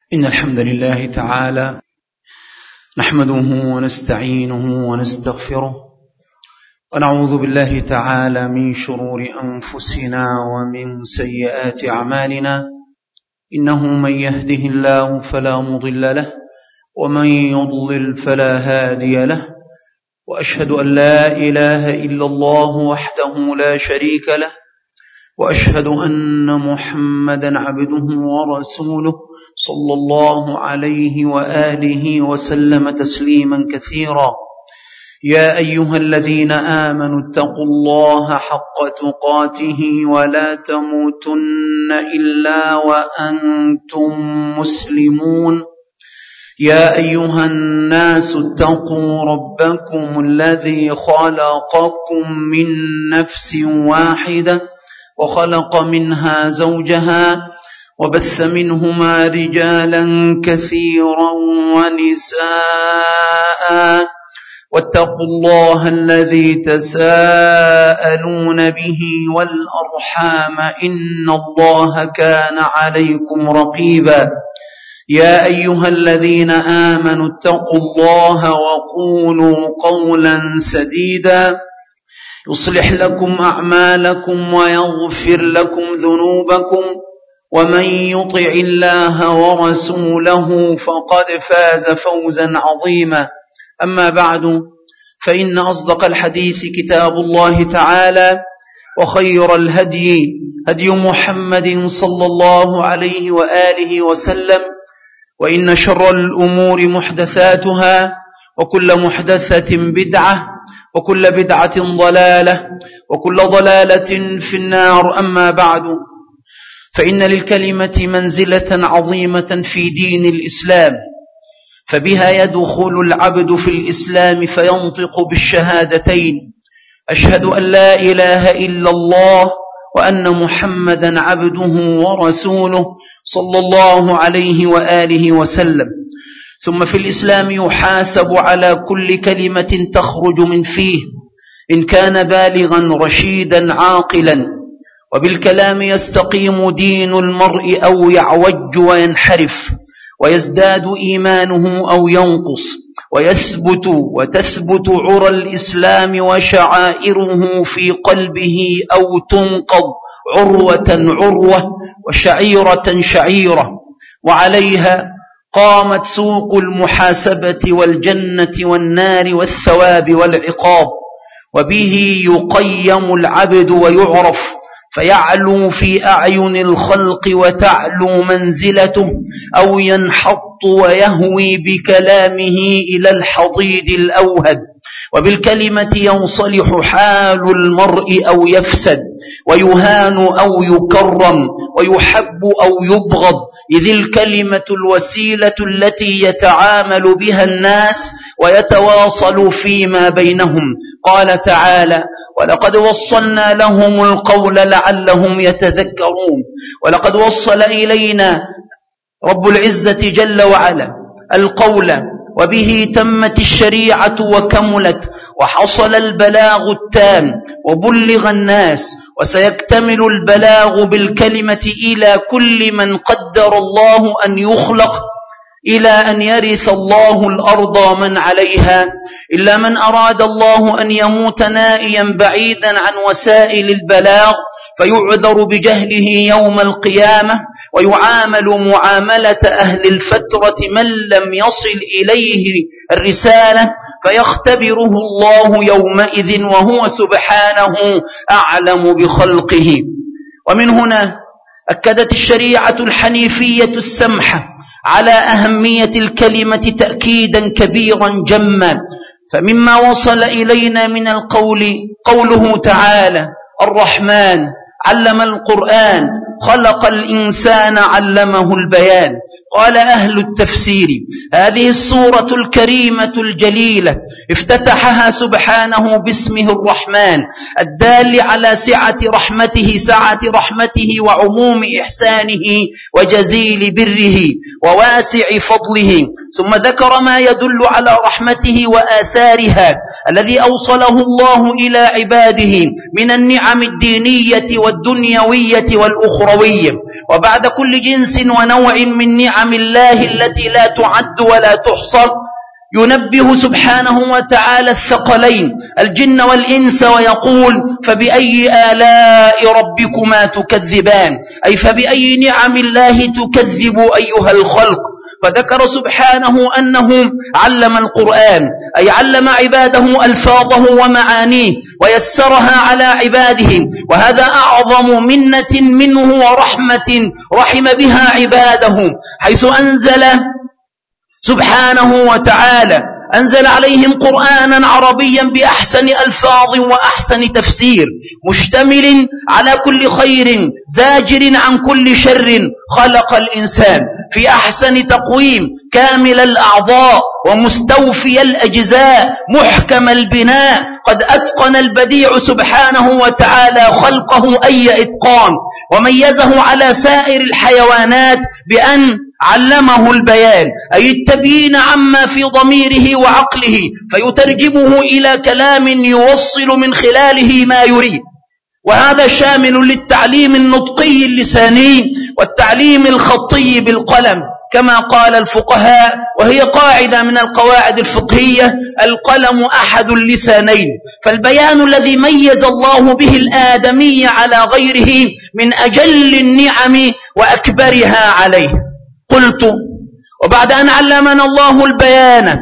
إن الحمد لله تعالى نحمده ونستعينه ونستغفره ونعوذ بالله تعالى من شرور أنفسنا ومن سيئات أعمالنا إنه من يهده الله فلا مضل له ومن يضلل فلا هادي له وأشهد أن لا إله إلا الله وحده لا شريك له وأشهد أن محمدا عبده ورسوله صلى الله عليه وآله وسلم تسليما كثيرا. يا أيها الذين آمنوا اتقوا الله حق تقاته ولا تموتن إلا وأنتم مسلمون. يا أيها الناس اتقوا ربكم الذي خلقكم من نفس واحدة وخلق منها زوجها وبث منهما رجالا كثيرا ونساء واتقوا الله الذي تساءلون به والأرحام إن الله كان عليكم رقيبا. يا أيها الذين آمنوا اتقوا الله وقولوا قولا سديدا يصلح لكم أعمالكم ويغفر لكم ذنوبكم ومن يطع الله ورسوله فقد فاز فوزا عظيما. أما بعد فإن أصدق الحديث كتاب الله تعالى وخير الهدي هدي محمد صلى الله عليه وآله وسلم وإن شر الأمور محدثاتها وكل محدثة بدعة وكل بدعة ضلالة وكل ضلالة في النار. أما بعد فإن للكلمة منزلة عظيمة في دين الإسلام فبها يدخل العبد في الإسلام فينطق بالشهادتين أشهد أن لا إله إلا الله وأن محمدا عبده ورسوله صلى الله عليه وآله وسلم. ثم في الإسلام يحاسب على كل كلمة تخرج من فيه إن كان بالغا رشيدا عاقلا. وبالكلام يستقيم دين المرء أو يعوج وينحرف ويزداد إيمانه أو ينقص وتثبت عرى الإسلام وشعائره في قلبه أو تنقض عروة وشعيرة وعليها قامت سوق المحاسبة والجنة والنار والثواب والعقاب. وبه يقيم العبد ويعرف فيعلو في أعين الخلق وتعلو منزلته أو ينحط ويهوي بكلامه إلى الحضيض الأوهد. وبالكلمة ينصلح حال المرء أو يفسد ويهان أو يكرم ويحب أو يبغض إذ الكلمة الوسيلة التي يتعامل بها الناس ويتواصل فيما بينهم. قال تعالى ولقد وصلنا لهم القول لعلهم يتذكرون. ولقد وصل إلينا رب العزة جل وعلا القول وبه تمت الشريعة وكملت وحصل البلاغ التام وبلغ الناس وسيكتمل البلاغ بالكلمة إلى كل من قدر الله أن يخلق إلى أن يرث الله الأرض من عليها إلا من أراد الله أن يموت نائيا بعيدا عن وسائل البلاغ فيعذر بجهله يوم القيامة ويعامل معاملة أهل الفترة من لم يصل إليه الرسالة فيختبره الله يومئذ وهو سبحانه أعلم بخلقه. ومن هنا أكدت الشريعة الحنيفية السمحة على أهمية الكلمة تأكيدا كبيرا جما. فمما وصل إلينا من القول قوله تعالى الرحمن علم القرآن خلق الإنسان علمه البيان. قال أهل التفسير هذه السورة الكريمة الجليلة افتتحها سبحانه باسمه الرحمن الدال على سعة رحمته وعموم إحسانه وجزيل بره وواسع فضله. ثم ذكر ما يدل على رحمته وآثارها الذي أوصله الله إلى عباده من النعم الدينية والدنيوية والأخرى الأخروي. وبعد كل جنس ونوع من نعم الله التي لا تعد ولا تحصى ينبه سبحانه وتعالى الثقلين الجن والإنس ويقول: فبأي آلاء ربكما تكذبان، أي فبأي نعم الله تكذب أيها الخلق. فذكر سبحانه أنه علم القرآن، أي علم عباده ألفاظه ومعانيه ويسرها على عباده، وهذا أعظم منة منه ورحمة رحم بها عباده، حيث أنزل سبحانه وتعالى عليهم قرآنا عربيا بأحسن ألفاظ وأحسن تفسير، مشتمل على كل خير زاجر عن كل شر. خلق الإنسان في أحسن تقويم، كامل الأعضاء ومستوفي الأجزاء، محكم البناء، قد أتقن البديع سبحانه وتعالى خلقه أي إتقان، وميزه على سائر الحيوانات بأن علمه البيان، أي التبيين عما في ضميره وعقله، فيترجمه إلى كلام يوصل من خلاله ما يريد. وهذا شامل للتعليم النطقي اللساني والتعليم الخطي بالقلم، كما قال الفقهاء، وهي قاعدة من القواعد الفقهية: القلم أحد اللسانين. فالبيان الذي ميز الله به الآدمي على غيره من أجل النعم وأكبرها عليه. قلت: وبعد أن علمنا الله البيان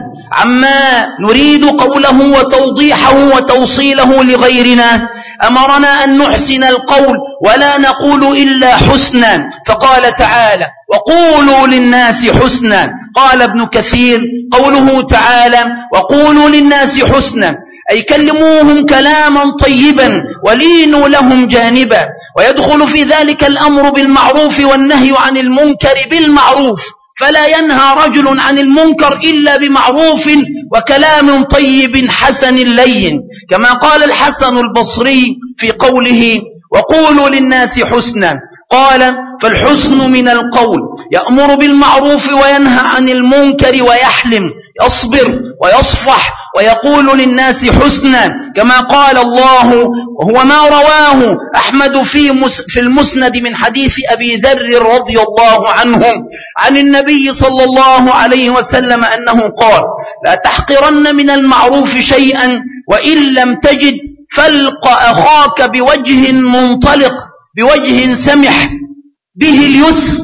عما نريد قوله وتوضيحه وتوصيله لغيرنا، أمرنا أن نحسن القول ولا نقول إلا حسنا، فقال تعالى: وقولوا للناس حسنا. قال ابن كثير: قوله تعالى وقولوا للناس حسنا، أي كلموهم كلاما طيبا ولينوا لهم جانبا، ويدخل في ذلك الأمر بالمعروف والنهي عن المنكر بالمعروف، فلا ينهى رجل عن المنكر إلا بمعروف وكلام طيب حسن لين، كما قال الحسن البصري في قوله: وقولوا للناس حسنا. قال: فالحسن من القول يأمر بالمعروف وينهى عن المنكر ويحلم، يصبر ويصفح ويقول للناس حسنا، كما قال الله، وهو ما رواه أحمد في المسند من حديث أبي ذر رضي الله عنه عن النبي صلى الله عليه وسلم أنه قال: لا تحقرن من المعروف شيئا وإن لم تجد، فالق أخاك بوجه منطلق، بوجه سمح، به اليسر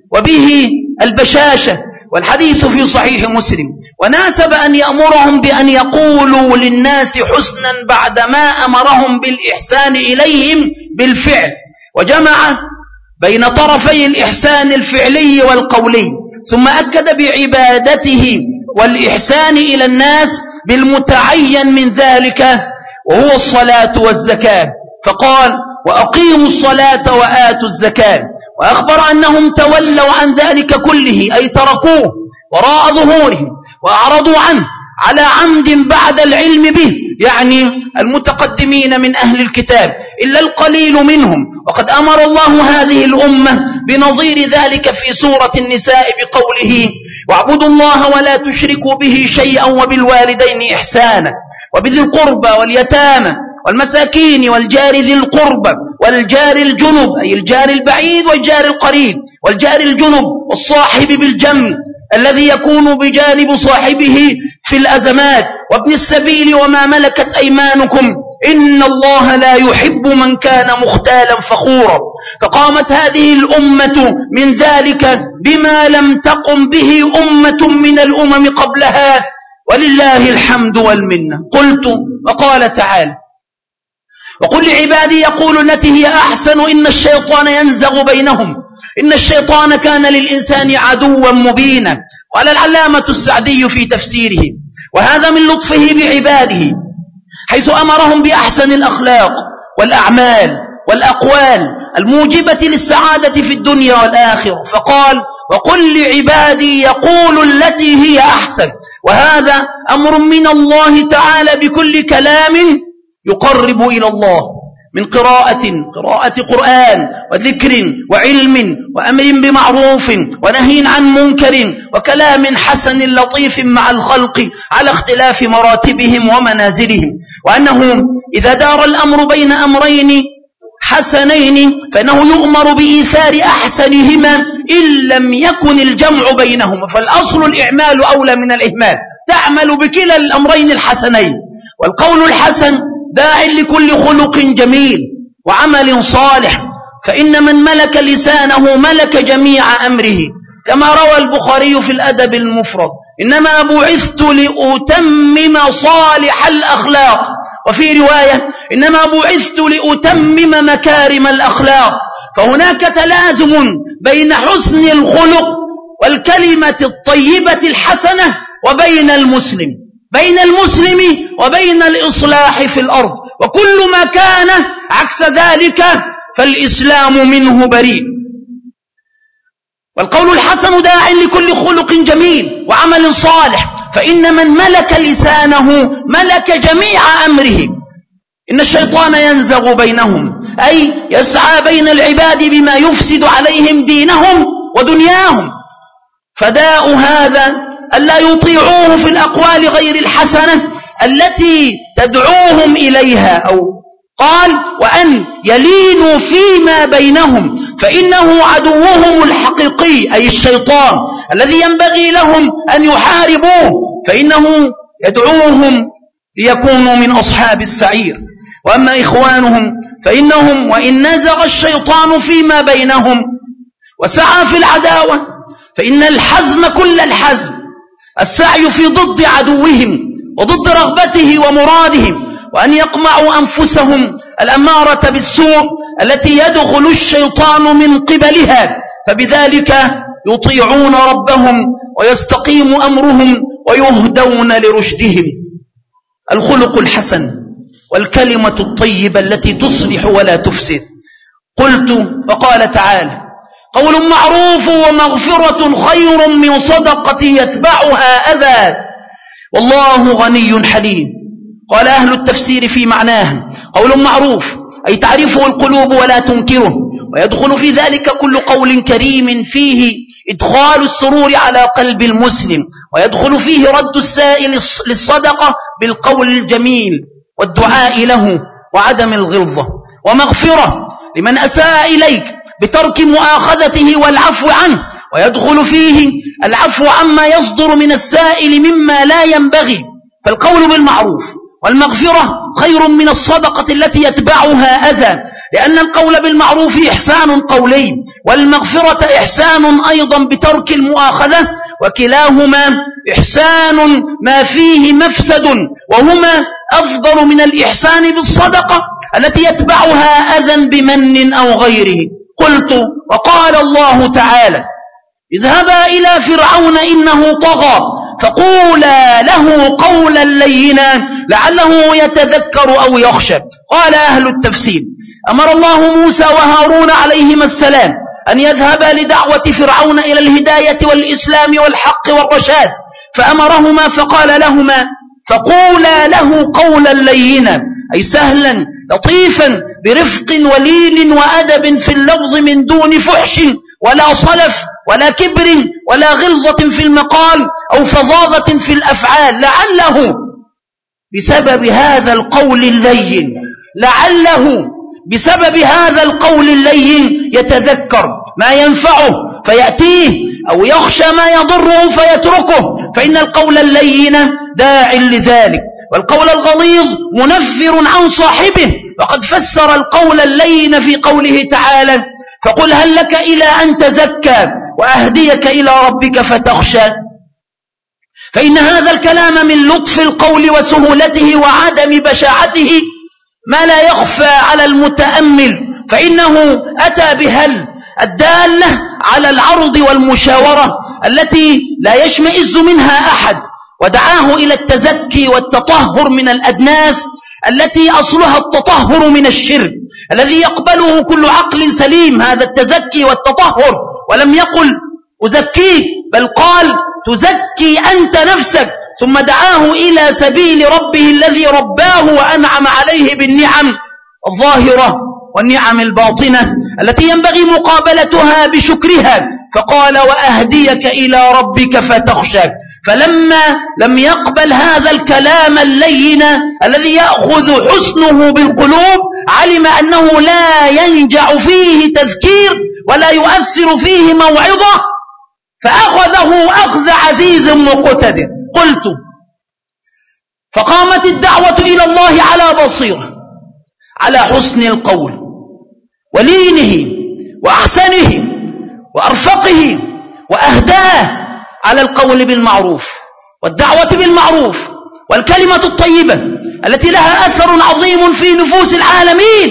وبه البشاشة. والحديث في صحيح مسلم. وناسب أن يأمرهم بأن يقولوا للناس حسنا بعدما أمرهم بالإحسان إليهم بالفعل، وجمع بين طرفي الإحسان الفعلي والقولي، ثم أكد بعبادته والإحسان إلى الناس بالمتعين من ذلك، وهو الصلاة والزكاة، فقال: وأقيموا الصلاة وآتوا الزكاة. وأخبر أنهم تولوا عن ذلك كله، أي تركوه وراء ظهورهم وأعرضوا عنه على عمد بعد العلم به، يعني المتقدمين من أهل الكتاب، إلا القليل منهم. وقد أمر الله هذه الأمة بنظير ذلك في سورة النساء بقوله: واعبدوا الله ولا تشركوا به شيئا وبالوالدين إحسانا وبذي القربى واليتامى والمساكين والجار ذي القربى والجار الجنب، أي الجار البعيد والجار القريب، والجار الجنب والصاحب بالجنب الذي يكون بجانب صاحبه في الأزمات، وابن السبيل وما ملكت أيمانكم، إن الله لا يحب من كان مختالا فخورا. فقامت هذه الأمة من ذلك بما لم تقم به أمة من الأمم قبلها، ولله الحمد والمنة. قلت: وقال تعالى: وقل لعبادي يقولوا التي هي أحسن إن الشيطان ينزغ بينهم إن الشيطان كان للإنسان عدوا مبينا. قال العلامة السعدي في تفسيره: وهذا من لطفه بعباده، حيث أمرهم بأحسن الأخلاق والأعمال والأقوال الموجبة للسعادة في الدنيا والآخرة، فقال: وقل لعبادي يقولوا التي هي أحسن. وهذا أمر من الله تعالى بكل كلام يقرب إلى الله، من قراءة قرآن وذكر وعلم وأمر بمعروف ونهي عن منكر وكلام حسن لطيف مع الخلق على اختلاف مراتبهم ومنازلهم. وأنه إذا دار الأمر بين أمرين حسنين فإنه يؤمر بإيثار أحسنهما إن لم يكن الجمع بينهما، فالأصل الإعمال أولى من الإهمال، تعمل بكلا الأمرين الحسنين. والقول الحسن داع لكل خلق جميل وعمل صالح، فإن من ملك لسانه ملك جميع أمره، كما روى البخاري في الأدب المفرد: إنما بعثت لأتمم صالح الأخلاق، وفي رواية: إنما بعثت لأتمم مكارم الأخلاق. فهناك تلازم بين حسن الخلق والكلمة الطيبة الحسنة وبين المسلم، بين المسلم وبين الإصلاح في الأرض، وكل ما كان عكس ذلك فالإسلام منه بريء. والقول الحسن داع لكل خلق جميل وعمل صالح، فإن من ملك لسانه ملك جميع أمره. إن الشيطان ينزغ بينهم، أي يسعى بين العباد بما يفسد عليهم دينهم ودنياهم، فداء هذا ألا يطيعوه في الأقوال غير الحسنة التي تدعوهم إليها، أو قال: وأن يلينوا فيما بينهم، فإنه عدوهم الحقيقي أي الشيطان الذي ينبغي لهم أن يحاربوه، فإنه يدعوهم ليكونوا من أصحاب السعير. وأما إخوانهم فإنهم وإن نزغ الشيطان فيما بينهم وسعى في العداوة، فإن الحزم كل الحزم السعي في ضد عدوهم وضد رغبته ومرادهم، وأن يقمعوا أنفسهم الأمارة بالسوء التي يدخل الشيطان من قبلها، فبذلك يطيعون ربهم ويستقيم أمرهم ويهدون لرشدهم. الخلق الحسن والكلمة الطيبة التي تصلح ولا تفسد. قلت وقال تعالى: قول معروف ومغفرة خير من صدقة يتبعها أذى والله غني حليم. قال أهل التفسير في معناه: قول معروف أي تعرفه القلوب ولا تنكره، ويدخل في ذلك كل قول كريم فيه إدخال السرور على قلب المسلم، ويدخل فيه رد السائل للصدقة بالقول الجميل والدعاء له وعدم الغلظة. ومغفرة لمن أساء إليك بترك مؤاخذته والعفو عنه، ويدخل فيه العفو عما يصدر من السائل مما لا ينبغي. فالقول بالمعروف والمغفرة خير من الصدقة التي يتبعها أذى، لأن القول بالمعروف إحسان قولي، والمغفرة إحسان أيضا بترك المؤاخذة، وكلاهما إحسان ما فيه مفسد، وهما أفضل من الإحسان بالصدقة التي يتبعها أذى بمن أو غيره. قلت وقال الله تعالى: اذهبا إلى فرعون إنه طغى فقولا له قولا لينا لعله يتذكر أو يخشى. قال أهل التفسير: أمر الله موسى وهارون عليهما السلام أن يذهبا لدعوة فرعون إلى الهداية والإسلام والحق والرشاد، فأمرهما فقال لهما: فقولا له قولا لينا، أي سهلا لطيفا برفق ولين وأدب في اللفظ من دون فحش ولا صلف ولا كبر ولا غلظة في المقال أو فظاظة في الأفعال، لعله بسبب هذا القول اللين، لعله بسبب هذا القول اللين يتذكر ما ينفعه فيأتيه، أو يخشى ما يضره فيتركه، فإن القول اللين داع لذلك. والقول الغليظ منفر عن صاحبه، وقد فسر القول اللين في قوله تعالى: فقل هل لك إلى أن تزكى وأهديك إلى ربك فتخشى. فإن هذا الكلام من لطف القول وسهولته وعدم بشاعته ما لا يخفى على المتأمل، فإنه أتى بهل الدالة على العرض والمشاورة التي لا يشمئز منها أحد، ودعاه إلى التزكي والتطهر من الأدناس التي أصلها التطهر من الشرك الذي يقبله كل عقل سليم، هذا التزكي والتطهر. ولم يقل أزكيك، بل قال تزكي أنت نفسك، ثم دعاه إلى سبيل ربه الذي رباه وأنعم عليه بالنعم الظاهرة والنعم الباطنة التي ينبغي مقابلتها بشكرها، فقال: وأهديك إلى ربك فتخشى. فلما لم يقبل هذا الكلام اللين الذي يأخذ حسنه بالقلوب، علم أنه لا ينجع فيه تذكير ولا يؤثر فيه موعظة فأخذه أخذ عزيز مقتدر. قلت: فقامت الدعوة إلى الله على بصيرة، على حسن القول ولينه وأحسنه وأرفقه وأهداه، على القول بالمعروف والدعوة بالمعروف والكلمة الطيبة التي لها أثر عظيم في نفوس العالمين.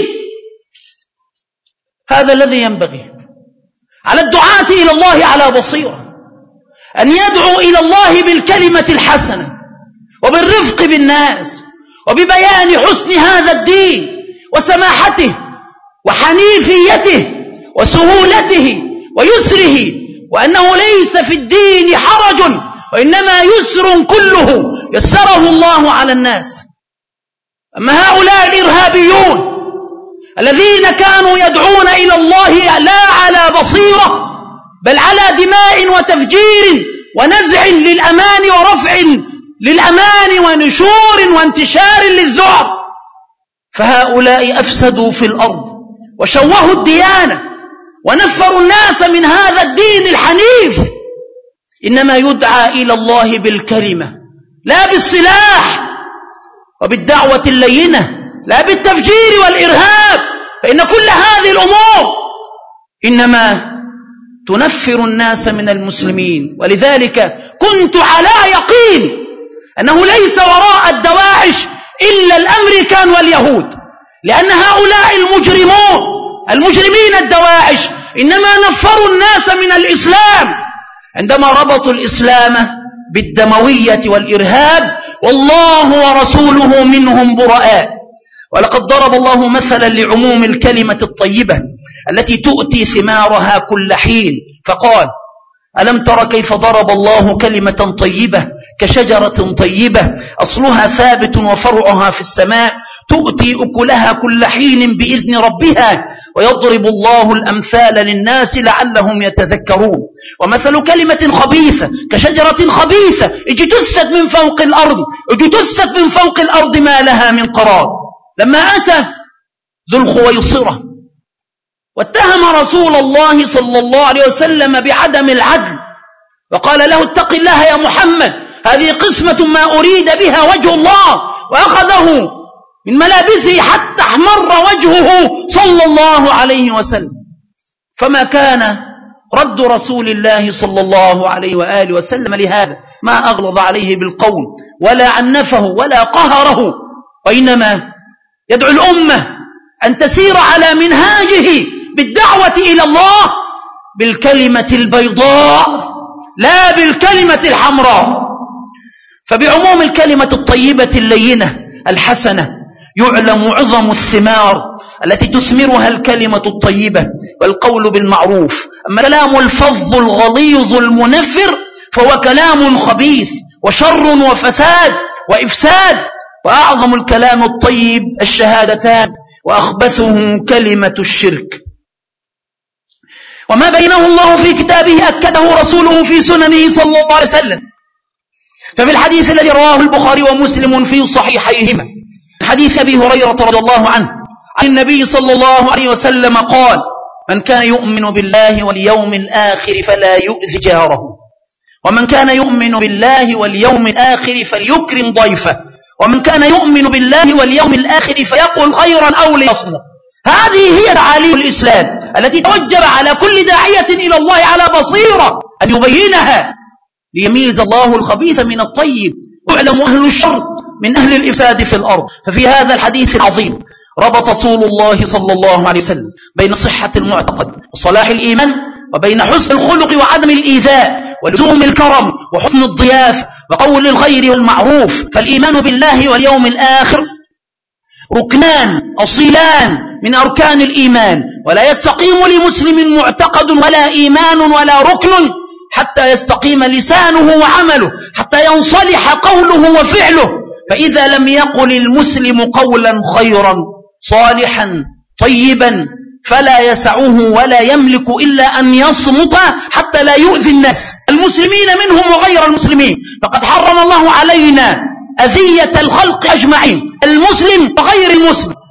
هذا الذي ينبغي على الدعاة إلى الله على بصيرة، أن يدعو إلى الله بالكلمة الحسنة وبالرفق بالناس وببيان حسن هذا الدين وسماحته وحنيفيته وسهولته ويسره، وأنه ليس في الدين حرج وإنما يسر كله يسره الله على الناس. أما هؤلاء الإرهابيون الذين كانوا يدعون إلى الله لا على بصيرة بل على دماء وتفجير ونزع للأمان ورفع للأمان ونشور وانتشار للذعر، فهؤلاء أفسدوا في الأرض وشوهوا الديانة ونفروا الناس من هذا الدين الحنيف. إنما يدعى إلى الله بالكلمة لا بالسلاح وبالدعوة اللينة، لا بالتفجير والإرهاب، فإن كل هذه الأمور إنما تنفر الناس من المسلمين. ولذلك كنت على يقين أنه ليس وراء الدواعش إلا الأمريكان واليهود، لأن هؤلاء المجرمين الدواعش إنما نفروا الناس من الإسلام عندما ربطوا الإسلام بالدموية والإرهاب، والله ورسوله منهم براء. ولقد ضرب الله مثلا لعموم الكلمة الطيبة التي تؤتي ثمارها كل حين فقال: ألم تر كيف ضرب الله كلمة طيبة كشجرة طيبة أصلها ثابت وفرعها في السماء تؤتي أكلها كل حين بإذن ربها ويضرب الله الأمثال للناس لعلهم يتذكرون. ومثل كلمة خبيثة كشجرة خبيثة اجتثت من فوق الأرض ما لها من قرار. لما أتى ذو الخويصرة واتهم رسول الله صلى الله عليه وسلم بعدم العدل وقال له: اتق الله يا محمد، هذه قسمة ما أريد بها وجه الله، وأخذه من ملابسه حتى احمر وجهه صلى الله عليه وسلم. فما كان رد رسول الله صلى الله عليه وآله وسلم لهذا، ما أغلظ عليه بالقول ولا عنفه ولا قهره، وإنما يدعو الأمة أن تسير على منهاجه بالدعوة إلى الله بالكلمة البيضاء لا بالكلمة الحمراء. فبعموم الكلمة الطيبة اللينة الحسنة يعلم عظم الثمار التي تثمرها الكلمة الطيبة والقول بالمعروف. أما كلام الفظ الغليظ المنفر فهو كلام خبيث وشر وفساد وإفساد. وأعظم الكلام الطيب الشهادتان، وأخبثه كلمة الشرك. وما بينه الله في كتابه أكده رسوله في سننه صلى الله عليه وسلم. ففي الحديث الذي رواه البخاري ومسلم في صحيحيهما من حديث أبي هريرة رضي الله عنه عن النبي صلى الله عليه وسلم قال: من كان يؤمن بالله واليوم الآخر فلا يؤذي جاره، ومن كان يؤمن بالله واليوم الآخر فليكرم ضيفه، ومن كان يؤمن بالله واليوم الآخر فيقل خيرا أو ليصمت. هذه هي تعاليم الإسلام التي توجب على كل داعية إلى الله على بصيرة أن يبينها ليميز الله الخبيث من الطيب، يعلم أهل الشر من أهل الإفساد في الأرض. ففي هذا الحديث العظيم ربط رسول الله صلى الله عليه وسلم بين صحة المعتقد وصلاح الإيمان وبين حسن الخلق وعدم الإيذاء ولزوم الكرم وحسن الضيافة وقول الخير والمعروف. فالإيمان بالله واليوم الآخر ركنان أصيلان من أركان الإيمان، ولا يستقيم لمسلم معتقد ولا إيمان ولا ركن حتى يستقيم لسانه وعمله، حتى ينصلح قوله وفعله. فإذا لم يقل المسلم قولا خيرا صالحا طيبا فلا يسعه ولا يملك إلا أن يصمت حتى لا يؤذي الناس المسلمين منهم وغير المسلمين. فقد حرم الله علينا أذية الخلق أجمعين، المسلم وغير المسلم،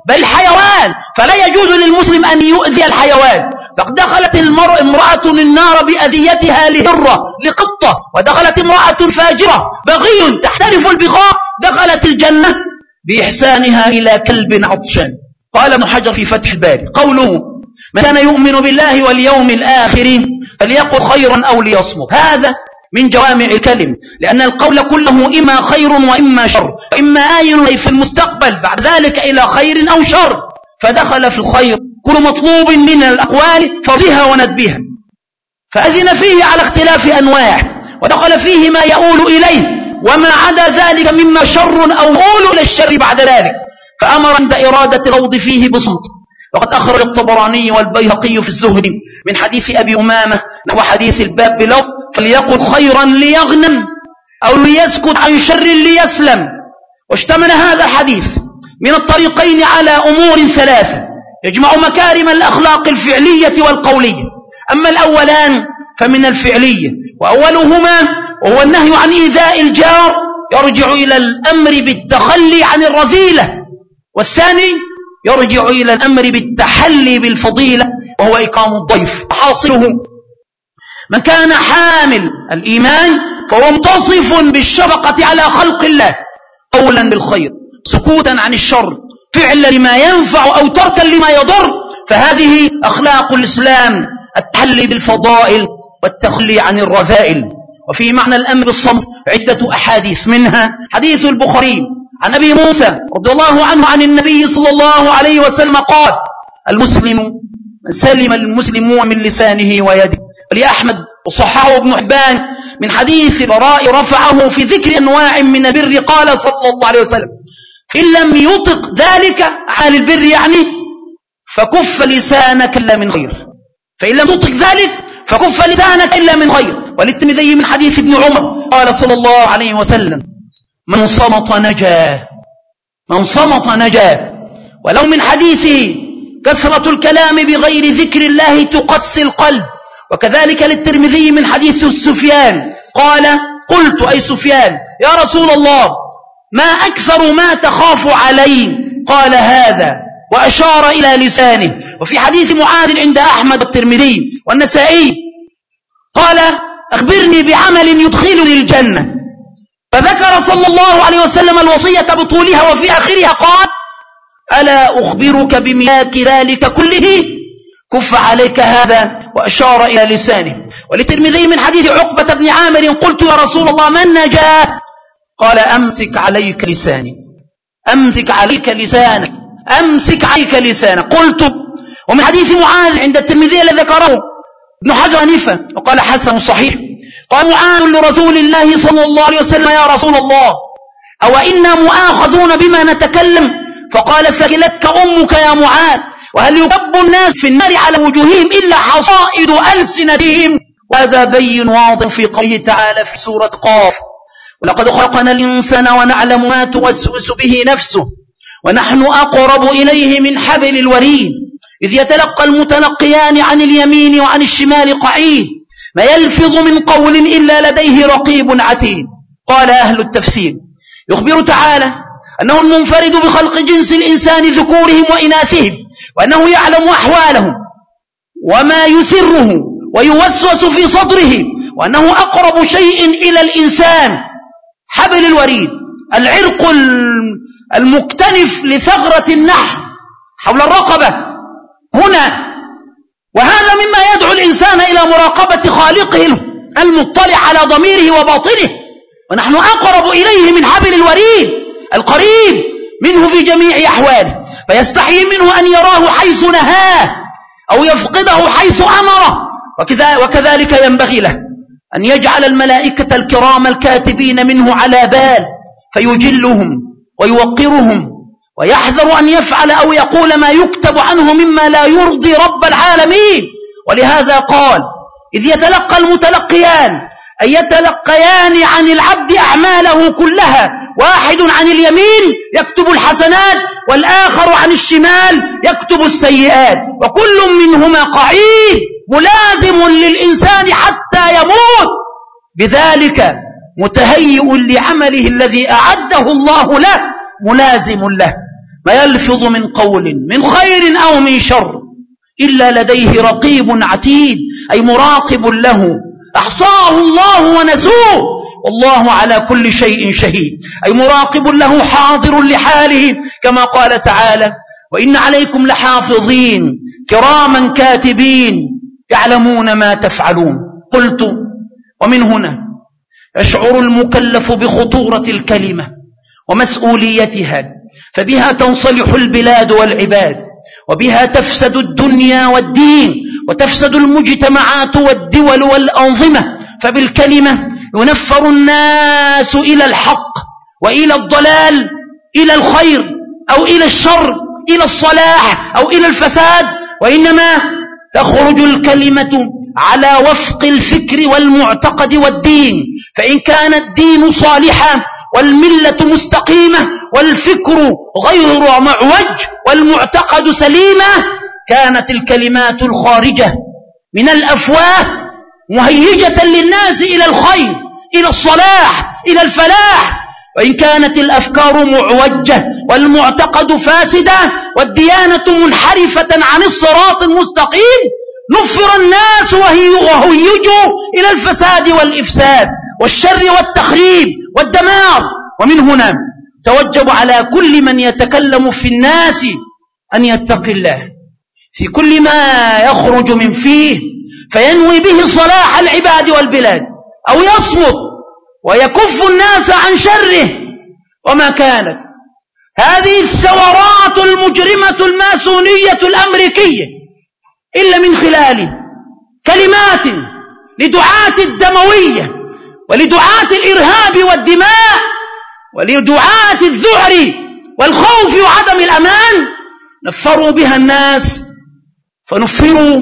بل الحيوان، فلا يجوز للمسلم أن يؤذي الحيوان. فقد دخلت امرأة النار بأذيتها لهرة لقطة، ودخلت امرأة فاجرة بغي تحترف البغاء دخلت الجنة بإحسانها إلى كلب عطشان. قال ابن حجر في فتح الباري قوله من كان يؤمن بالله واليوم الآخر فليقل خيرا أو ليصمت، هذا من جوامع الكلم، لأن القول كله إما خير وإما شر، وإما آي في المستقبل بعد ذلك إلى خير أو شر، فدخل في الخير كل مطلوب من الأقوال فضها وندبها، فأذن فيه على اختلاف أنواعه، ودخل فيه ما يؤول إليه وما عدا ذلك مما شر أو يؤول إلى الشر بعد ذلك، فأمر عند إرادة الروض فيه بصمت. وقد أخرج الطبراني والبيهقي في الزهد من حديث أبي أمامة نحو حديث الباب بلفظ فليقل خيرا ليغنم أو ليسكت عن شر ليسلم. واشتمل هذا الحديث من الطريقين على أمور ثلاثة يجمع مكارم الأخلاق الفعلية والقولية. أما الأولان فمن الفعلية، وأولهما وهو النهي عن إيذاء الجار يرجع إلى الأمر بالتخلي عن الرذيلة، والثاني يرجع إلى الأمر بالتحلي بالفضيلة وهو إكرام الضيف. حاصله من كان حامل الإيمان فهو متصف بالشفقة على خلق الله قولا بالخير سكوتا عن الشر فعلا لما ينفع أو تركا لما يضر، فهذه أخلاق الإسلام التحلي بالفضائل والتخلي عن الرذائل. وفي معنى الأمر بالصمت عدة أحاديث، منها حديث البخاري عن أبي موسى رضي الله عنه عن النبي صلى الله عليه وسلم قال المسلم من سلم المسلمون من لسانه ويده. ولأحمد وصححه ابن حبان من حديث براء رفعه في ذكر أنواع من البر قال صلى الله عليه وسلم إن لم يطق ذلك عن البر يعني فكف لسانك إلا من خير، فإن لم تطق ذلك فكف لسانك إلا من خير. وللترمذي من حديث ابن عمر قال صلى الله عليه وسلم من صمت نجا، من صمت نجا. ولو من حديثه كثرة الكلام بغير ذكر الله تقسي القلب. وكذلك للترمذي من حديث سفيان قال قلت أي سفيان يا رسول الله ما أكثر ما تخاف علي؟ قال هذا وأشار إلى لسانه. وفي حديث معاذ عند أحمد والترمذي والنسائي قال أخبرني بعمل يدخلني الجنة، فذكر صلى الله عليه وسلم الوصية بطولها، وفي آخرها قال ألا أخبرك بملاك ذلك كله؟ كف عليك هذا، وأشار إلى لسانه. وللترمذي من حديث عقبة بن عامر قلت يا رسول الله من نجا؟ قال أمسك عليك لساني، أمسك عليك لسانك، أمسك عليك لسانك. قلت. ومن حديث معاذ عند الترمذي الذي ذكره ابن حجر نفى وقال حسن صحيح قال معاذ لرسول الله صلى الله عليه وسلم يا رسول الله أو إنا مؤاخذون بما نتكلم؟ فقال ثكلتك أمك يا معاذ، وهل يكب الناس في النار على وجوههم إلا حصائد ألسنتهم؟ وهذا بين واضح في قوله تعالى في سورة قاف ولقد خلقنا الإنسان ونعلم ما توسوس به نفسه ونحن أقرب إليه من حبل الوريد إذ يتلقى المتلقيان عن اليمين وعن الشمال قعيد ما يلفظ من قول إلا لديه رقيب عتيد. قال أهل التفسير يخبر تعالى أنه المنفرد بخلق جنس الإنسان ذكورهم وإناثهم، وأنه يعلم أحوالهم وما يسره ويوسوس في صدره، وأنه أقرب شيء إلى الإنسان حبل الوريد العرق المكتنف لثغرة النحل حول الرقبة هنا. وهذا مما يدعو الإنسان إلى مراقبة خالقه المطلع على ضميره وباطنه، ونحن أقرب إليه من حبل الوريد القريب منه في جميع أحواله، فيستحي منه أن يراه حيث نهاه أو يفقده حيث أمره. وكذلك ينبغي له أن يجعل الملائكة الكرام الكاتبين منه على بال فيجلهم ويوقرهم، ويحذر أن يفعل أو يقول ما يكتب عنه مما لا يرضي رب العالمين. ولهذا قال إذ يتلقى المتلقيان أي يتلقيان عن العبد أعماله كلها، واحد عن اليمين يكتب الحسنات والآخر عن الشمال يكتب السيئات، وكل منهما قعيد ملازم للإنسان حتى يموت، بذلك متهيئ لعمله الذي أعده الله له ملازم له. ما يلفظ من قول من خير أو من شر إلا لديه رقيب عتيد، أي مراقب له، أحصاه الله ونسوه، والله على كل شيء شهيد، أي مراقب له حاضر لحاله، كما قال تعالى: وإن عليكم لحافظين كراما كاتبين يعلمون ما تفعلون. قلت: ومن هنا يشعر المكلف بخطورة الكلمة ومسؤوليتها، فبها تنصلح البلاد والعباد، وبها تفسد الدنيا والدين، وتفسد المجتمعات والدول والأنظمة، فبالكلمة ينفر الناس إلى الحق وإلى الضلال، إلى الخير أو إلى الشر، إلى الصلاح أو إلى الفساد، وإنما تخرج الكلمة على وفق الفكر والمعتقد والدين، فإن كان الدين صالحا والملة مستقيمة والفكر غير معوج والمعتقد سليمة، كانت الكلمات الخارجة من الأفواه مهيجة للناس إلى الخير، إلى الصلاح، إلى الفلاح. وإن كانت الأفكار معوجة والمعتقد فاسدة والديانة منحرفة عن الصراط المستقيم، نفر الناس وهيجوا إلى الفساد والإفساد والشر والتخريب والدمار. ومن هنا توجب على كل من يتكلم في الناس أن يتقي الله في كل ما يخرج من فيه، فينوي به صلاح العباد والبلاد، أو يصمت ويكف الناس عن شره. وما كانت هذه الثورات المجرمة الماسونية الأمريكية إلا من خلال كلمات لدعاة الدموية ولدعاة الإرهاب والدماء ولدعاة الذعر والخوف وعدم الأمان، نفروا بها الناس فنفروا،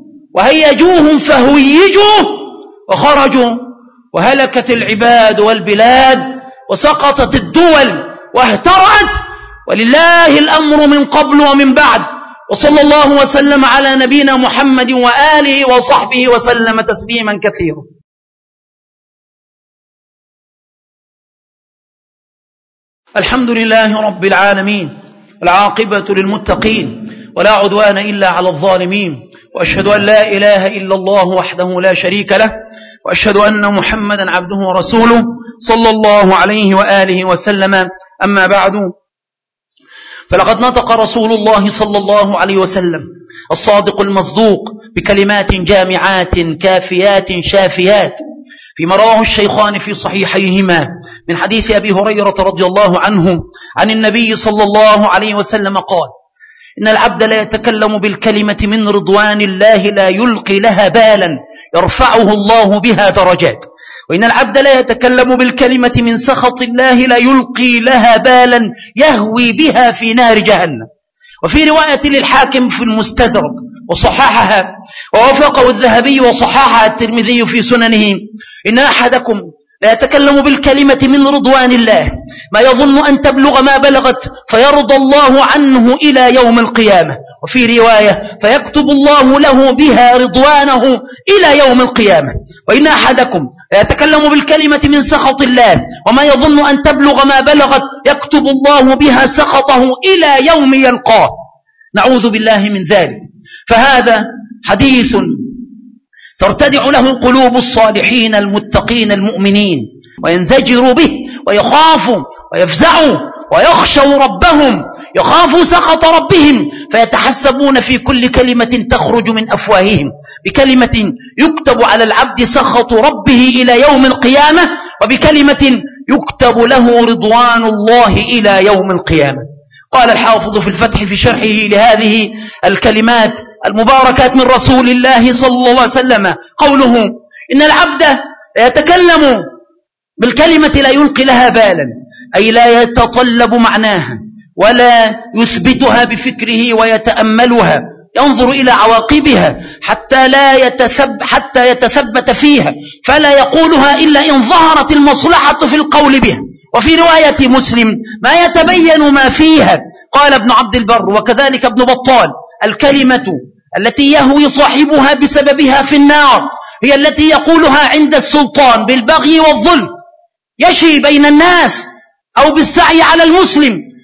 وهيجوهم فهيجوا وخرجوا، وهلكت العباد والبلاد، وسقطت الدول واهترأت، ولله الأمر من قبل ومن بعد. وصلى الله وسلم على نبينا محمد وآله وصحبه وسلم تسليما كثيرا. الحمد لله رب العالمين، العاقبة للمتقين، ولا عدوان إلا على الظالمين، وأشهد أن لا إله إلا الله وحده لا شريك له، وأشهد أن محمدا عبده ورسوله صلى الله عليه وآله وسلم. أما بعد، فلقد نطق رسول الله صلى الله عليه وسلم الصادق المصدوق بكلمات جامعات كافيات شافيات فيما رواه الشيخان في صحيحيهما من حديث أبي هريرة رضي الله عنه عن النبي صلى الله عليه وسلم قال: إن العبد لا يتكلم بالكلمة من رضوان الله لا يلقي لها بالا يرفعه الله بها درجات، وإن العبد لا يتكلم بالكلمة من سخط الله لا يلقي لها بالا يهوي بها في نار جهنم. وفي رواية للحاكم في المستدرك وصححها ووافقه الذهبي وصححها الترمذي في سننه: إن أحدكم لا يتكلم بالكلمة من رضوان الله ما يظن أن تبلغ ما بلغت فيرضى الله عنه إلى يوم القيامة. وفي رواية: فيكتب الله له بها رضوانه إلى يوم القيامة. وإن أحدكم لا يتكلم بالكلمة من سخط الله وما يظن أن تبلغ ما بلغت يكتب الله بها سخطه إلى يوم يلقاه. نعوذ بالله من ذلك. فهذا حديث ترتدع له قلوب الصالحين المتقين المؤمنين، وينزجروا به ويخافوا ويفزعوا ويخشوا ربهم، يخافوا سخط ربهم، فيتحسبون في كل كلمة تخرج من أفواههم بكلمة يكتب على العبد سخط ربه إلى يوم القيامة، وبكلمة يكتب له رضوان الله إلى يوم القيامة. قال الحافظ في الفتح في شرحه لهذه الكلمات المباركات من رسول الله صلى الله عليه وسلم قوله: إن العبد يتكلم بالكلمة لا يلقي لها بالا، أي لا يتطلب معناها ولا يثبتها بفكره ويتأملها، ينظر إلى عواقبها حتى يتثبت فيها، فلا يقولها إلا إن ظهرت المصلحة في القول بها. وفي رواية مسلم: ما يتبين ما فيها. قال ابن عبد البر وكذلك ابن بطال: الكلمة التي يهوي صاحبها بسببها في النار هي التي يقولها عند السلطان بالبغي والظلم، يشي بين الناس، أو بالسعي على المسلم،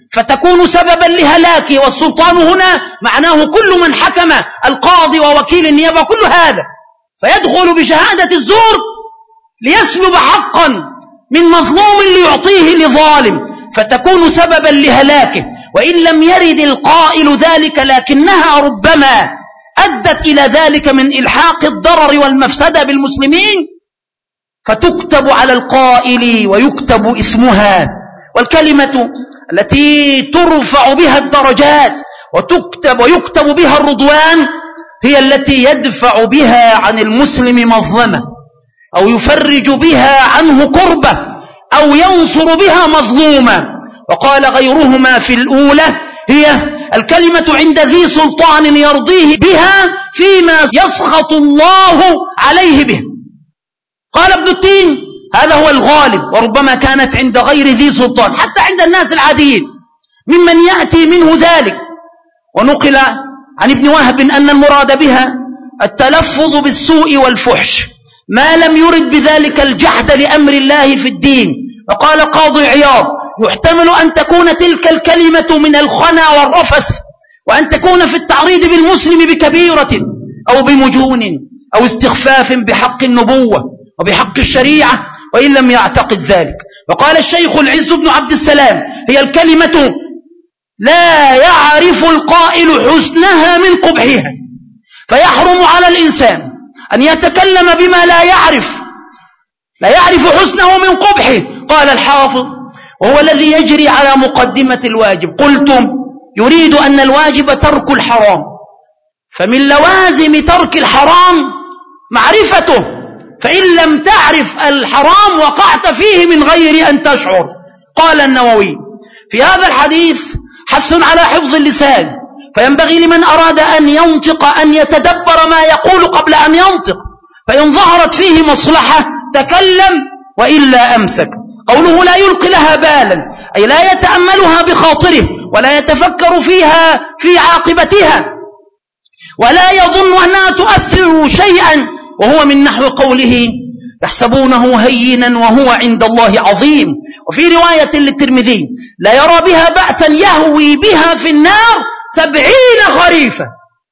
فتكون سببا لهلاكه. والسلطان هنا معناه كل من حكم، القاضي ووكيل النيابة، كل هذا، فيدخل بشهادة الزور ليسلب حقا من مظلوم ليعطيه لظالم، فتكون سببا لهلاكه. وإن لم يرد القائل ذلك لكنها ربما أدت إلى ذلك من إلحاق الضرر والمفسدة بالمسلمين، فتكتب على القائل ويكتب اسمها. والكلمة التي ترفع بها الدرجات ويكتب بها الرضوان هي التي يدفع بها عن المسلم مظلمة، أو يفرج بها عنه كربة، أو ينصر بها مظلوما. وقال غيرهما في الأولى هي الكلمة عند ذي سلطان يرضيه بها فيما يسخط الله عليه به. قال ابن التين هذا هو الغالب، وربما كانت عند غير ذي سلطان، حتى عند الناس العاديين ممن يأتي منه ذلك. ونقل عن ابن وهب أن المراد بها التلفظ بالسوء والفحش، ما لم يرد بذلك الجحد لأمر الله في الدين. وقال قاضي عياض يحتمل أن تكون تلك الكلمة من الخنا والرفث، وأن تكون في التعريض بالمسلم بكبيرة أو بمجون أو استخفاف بحق النبوة وبحق الشريعة، وإن لم يعتقد ذلك. وقال الشيخ العز بن عبد السلام هي الكلمة لا يعرف القائل حسنها من قبحها، فيحرم على الإنسان أن يتكلم بما لا يعرف حسنه من قبحه. قال الحافظ وهو الذي يجري على مقدمة الواجب. قلتم يريد أن الواجب ترك الحرام، فمن لوازم ترك الحرام معرفته، فإن لم تعرف الحرام وقعت فيه من غير أن تشعر. قال النووي في هذا الحديث حث على حفظ اللسان، فينبغي لمن أراد أن ينطق أن يتدبر ما يقول قبل أن ينطق، فإن ظهرت فيه مصلحة تكلم وإلا أمسك. قوله لا يلقي لها بالا أي لا يتأملها بخاطره، ولا يتفكر فيها في عاقبتها، ولا يظن أنها تؤثر شيئا، وهو من نحو قوله يحسبونه هينا وهو عند الله عظيم. وفي رواية للترمذي لا يرى بها بأسا يهوي بها في النار 70 خريفا،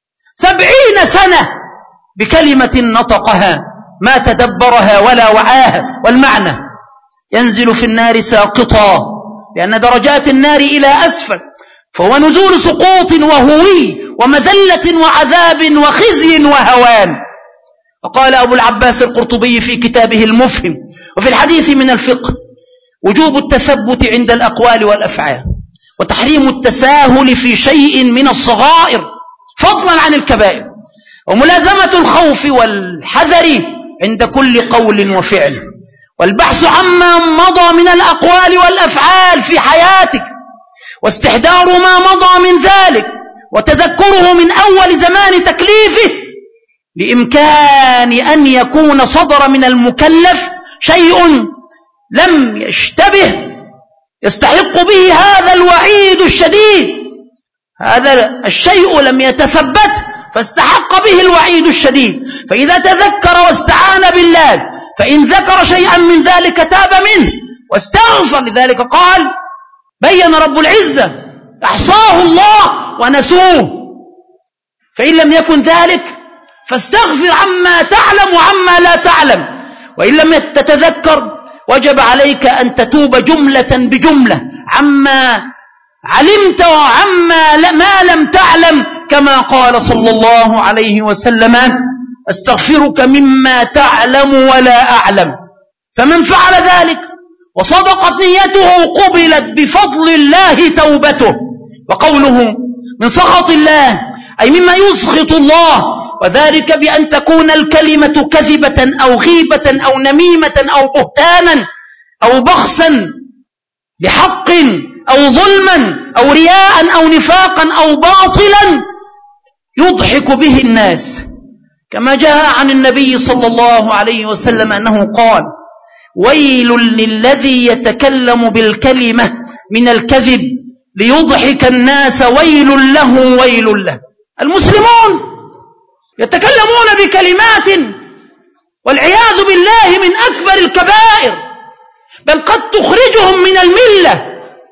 70 سنة بكلمة نطقها ما تدبرها ولا وعاها. والمعنى ينزل في النار ساقطا، لأن درجات النار إلى أسفل، فهو نزول سقوط وهوي ومذلة وعذاب وخزي وهوان. وقال أبو العباس القرطبي في كتابه المفهم وفي الحديث من الفقه وجوب التثبت عند الأقوال والأفعال، وتحريم التساهل في شيء من الصغائر فضلا عن الكبائر، وملازمة الخوف والحذر عند كل قول وفعل، والبحث عما مضى من الأقوال والأفعال في حياتك، واستحضار ما مضى من ذلك، وتذكره من أول زمان تكليفه، لإمكان أن يكون صدر من المكلف شيء لم يشتبه يستحق به هذا الوعيد الشديد، هذا الشيء لم يتثبت فاستحق به الوعيد الشديد. فإذا تذكر واستعان بالله، فإن ذكر شيئا من ذلك تاب منه واستغفر. لذلك قال بين رب العزة أحصاه الله ونسوه. فإن لم يكن ذلك فاستغفر عما تعلم وعما لا تعلم، وإن لم تتذكر وجب عليك أن تتوب جملة بجملة عما علمت وعما ما لم تعلم، كما قال صلى الله عليه وسلم أستغفرك مما تعلم ولا أعلم. فمن فعل ذلك وصدقت نيته قبلت بفضل الله توبته. وقوله من سخط الله أي مما يسخط الله، وذلك بأن تكون الكلمة كذبة أو غيبة أو نميمة أو بهتانا أو بخسا لحق أو ظلما أو رياء أو نفاقا أو باطلا يضحك به الناس، كما جاء عن النبي صلى الله عليه وسلم أنه قال ويل للذي يتكلم بالكلمة من الكذب ليضحك الناس ويل له ويل له. المسلمون يتكلمون بكلمات والعياذ بالله من أكبر الكبائر، بل قد تخرجهم من الملة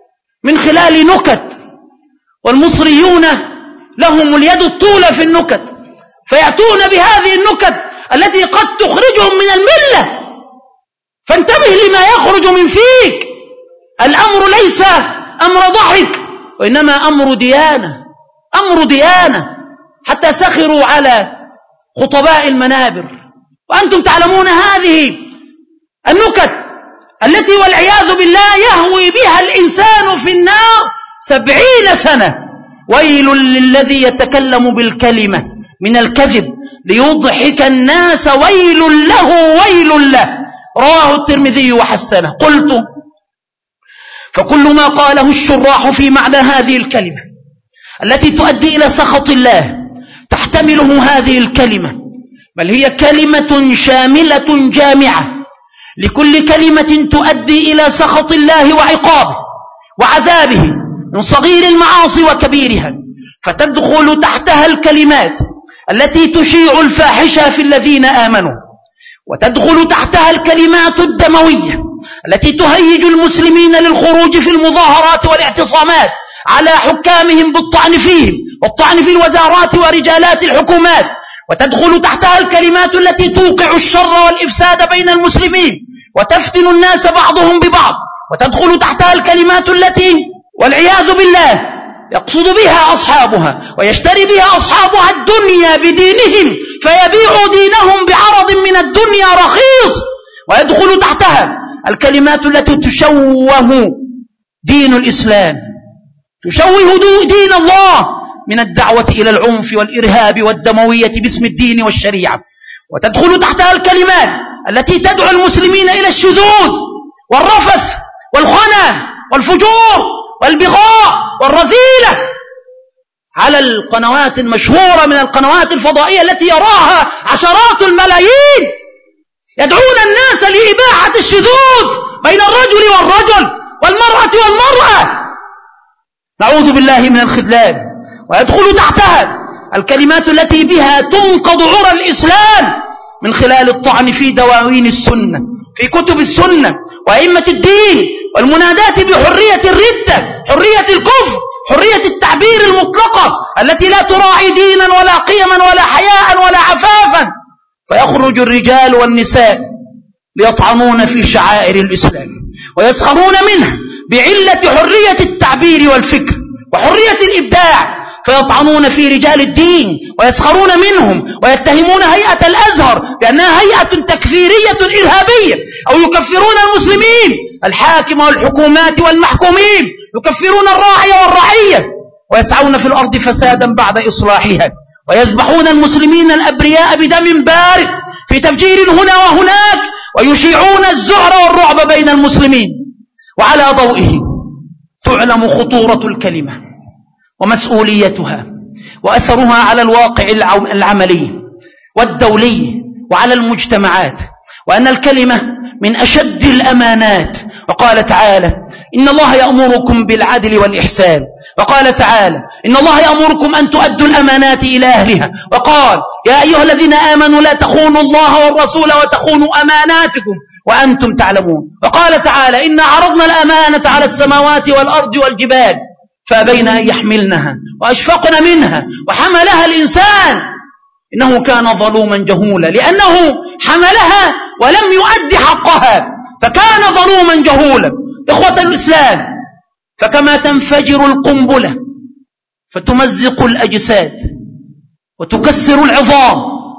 من خلال نكت، والمصريون لهم اليد الطولة في النكت، فيأتون بهذه النكت التي قد تخرجهم من الملة. فانتبه لما يخرج من فيك. الأمر ليس أمر ضحك، وإنما أمر ديانة، أمر ديانة، حتى سخروا على خطباء المنابر. وأنتم تعلمون هذه النكت التي والعياذ بالله يهوي بها الإنسان في النار 70 سنة. ويل للذي يتكلم بالكلمة من الكذب ليضحك الناس، ويل له ويل له. رواه الترمذي وحسنه. قلت: فكل ما قاله الشراح في معنى هذه الكلمة التي تؤدي إلى سخط الله تحتمله هذه الكلمة، بل هي كلمة شاملة جامعة لكل كلمة تؤدي إلى سخط الله وعقابه وعذابه من صغير المعاصي وكبيرها، فتدخل تحتها الكلمات التي تشيع الفاحشة في الذين آمنوا، وتدخل تحتها الكلمات الدموية التي تهيج المسلمين للخروج في المظاهرات والاعتصامات على حكامهم بالطعن فيهم والطعن في الوزارات ورجالات الحكومات، وتدخل تحتها الكلمات التي توقع الشر والإفساد بين المسلمين وتفتن الناس بعضهم ببعض، وتدخل تحتها الكلمات التي والعياذ بالله يقصد بها أصحابها ويشتري بها أصحابها الدنيا بدينهم، فيبيعوا دينهم بعرض من الدنيا رخيص. ويدخل تحتها الكلمات التي تشوه دين الإسلام، تشوه دين الله من الدعوة إلى العنف والإرهاب والدموية باسم الدين والشريعة. وتدخل تحتها الكلمات التي تدعو المسلمين إلى الشذوذ والرفث والخنا والفجور والبغاء والرذيلة على القنوات المشهورة من القنوات الفضائية التي يراها عشرات الملايين، يدعون الناس لإباحة الشذوذ بين الرجل والرجل والمرأة والمرأة، نعوذ بالله من الخذلان. ويدخل تحتها الكلمات التي بها تنقض عرى الإسلام من خلال الطعن في دواوين السنة، في كتب السنة وأئمة الدين، والمنادات بحرية الردة، حرية الكفر، حرية التعبير المطلقة التي لا تراعي دينا ولا قيما ولا حياء ولا عفافا. فيخرج الرجال والنساء ليطعنون في شعائر الإسلام ويسخرون منها بعلة حرية التعبير والفكر وحرية الإبداع، فيطعنون في رجال الدين ويسخرون منهم ويتهمون هيئة الأزهر بأنها هيئة تكفيرية إرهابية، أو يكفرون المسلمين، الحاكم والحكومات والمحكومين، يكفرون الراعي والرعية، ويسعون في الأرض فسادا بعد إصلاحها، ويذبحون المسلمين الأبرياء بدم بارد في تفجير هنا وهناك، ويشيعون الزعر والرعب بين المسلمين. وعلى ضوئه تعلم خطورة الكلمة ومسؤوليتها وأثرها على الواقع العملي والدولي وعلى المجتمعات، وأن الكلمة من أشد الأمانات. وقال تعالى: إن الله يأمركم بالعدل والإحسان. وقال تعالى: إن الله يأمركم أن تؤدوا الأمانات إلى أهلها. وقال: يا أيها الذين آمنوا لا تخونوا الله والرسول وتخونوا أماناتكم وأنتم تعلمون. وقال تعالى: إن عرضنا الأمانة على السماوات والأرض والجبال فأبين أن يحملنها وأشفقن منها وحملها الإنسان إنه كان ظلوما جهولا، لأنه حملها ولم يؤد حقها فكان ظلوما جهولا. إخوة الإسلام، فكما تنفجر القنبلة فتمزق الأجساد وتكسر العظام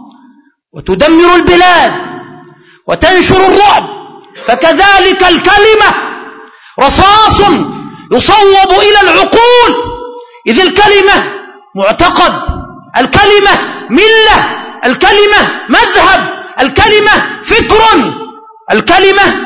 وتدمر البلاد وتنشر الرعب، فكذلك الكلمة رصاص يصوب إلى العقول، إذ الكلمة معتقد، الكلمة ملة، الكلمة مذهب، الكلمة فكر، الكلمة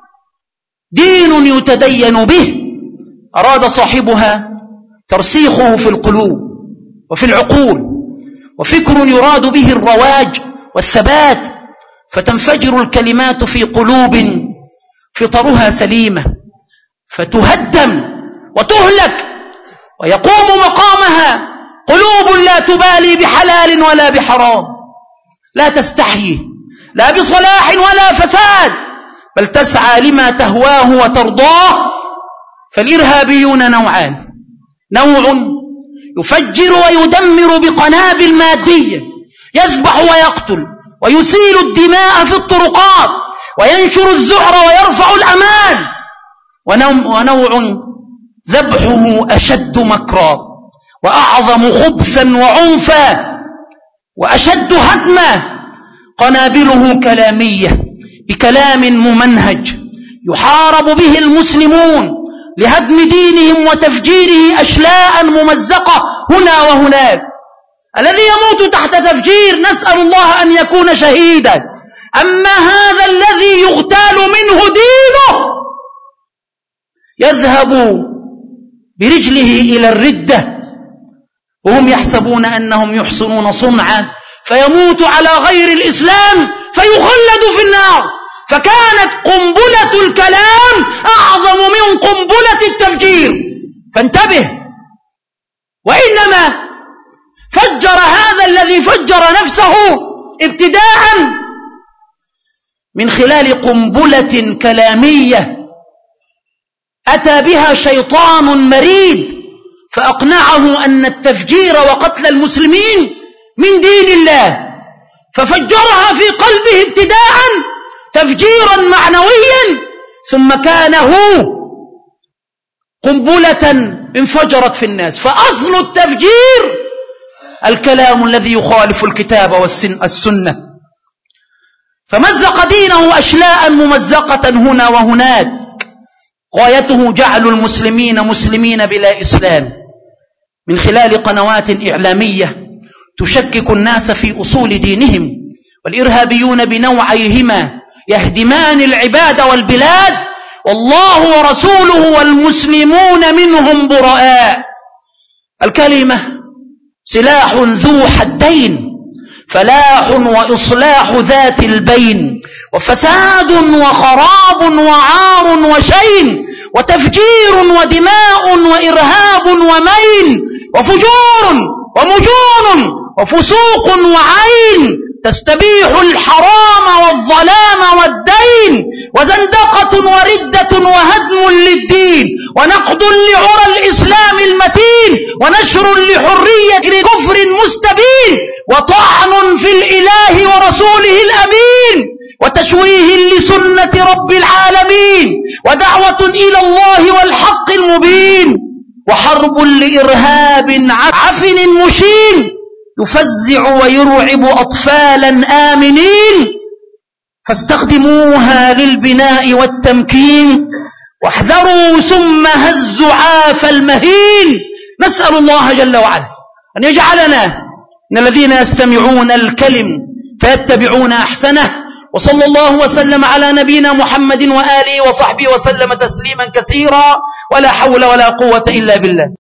دين يتدين به. أراد صاحبها ترسيخه في القلوب وفي العقول، وفكر يراد به الرواج والثبات، فتنفجر الكلمات في قلوب فطرها سليمة فتهدم وتهلك، ويقوم مقامها قلوب لا تبالي بحلال ولا بحرام، لا تستحيي لا بصلاح ولا فساد، بل تسعى لما تهواه وترضاه، فالإرهابيون نوعان: نوع يفجر ويدمر بقنابل مادية، يذبح ويقتل ويسيل الدماء في الطرقات وينشر الذعر ويرفع الأمان، ونوع ذبحه أشد مكرا وأعظم خبثا وعنفا وأشد هدما، قنابله كلامية بكلام ممنهج يحارب به المسلمون لهدم دينهم وتفجيره أشلاء ممزقة هنا وهناك. الذي يموت تحت تفجير نسأل الله أن يكون شهيدا، أما هذا الذي يغتال منه دينه يذهب برجله إلى الردة وهم يحسبون أنهم يحسنون صنعا، فيموت على غير الإسلام فيخلد في النار. فكانت قنبلة الكلام أعظم من قنبلة التفجير، فانتبه. وإنما فجر هذا الذي فجر نفسه ابتداء من خلال قنبلة كلامية أتى بها شيطان مريد فأقنعه أن التفجير وقتل المسلمين من دين الله، ففجرها في قلبه ابتداء تفجيرا معنويا، ثم كان هو قنبلة انفجرت في الناس. فأصل التفجير الكلام الذي يخالف الكتاب والسنة، فمزق دينه أشلاء ممزقة هنا وهناك، غايته جعل المسلمين مسلمين بلا إسلام من خلال قنوات إعلامية تشكك الناس في أصول دينهم. والإرهابيون بنوعيهما يهدمان العباد والبلاد، والله ورسوله والمسلمون منهم براء. الكلمة سلاح ذو حدين، فلاح وإصلاح ذات البين، وفساد وخراب وعار وشين، وتفجير ودماء وإرهاب ومين، وفجور ومجون وفسوق وعين، تستبيح الحرام والظلام والدين، وزندقة وردة وهدم للدين، ونقض لعرى الإسلام المتين، ونشر لحرية كفر مستبين، وطعن في الإله ورسوله الأمين، وتشويه لسنة رب العالمين، ودعوة إلى الله والحق المبين، وحرب لإرهاب عفن مشين يفزع ويرعب أطفالا آمنين، فاستخدموها للبناء والتمكين، واحذروا ثم هزوا عاف المهين. نسأل الله جل وعلا أن يجعلنا من الذين يستمعون الكلم فيتبعون أحسنه. وصلى الله وسلم على نبينا محمد وآله وصحبه وسلم تسليما كثيرا، ولا حول ولا قوة إلا بالله.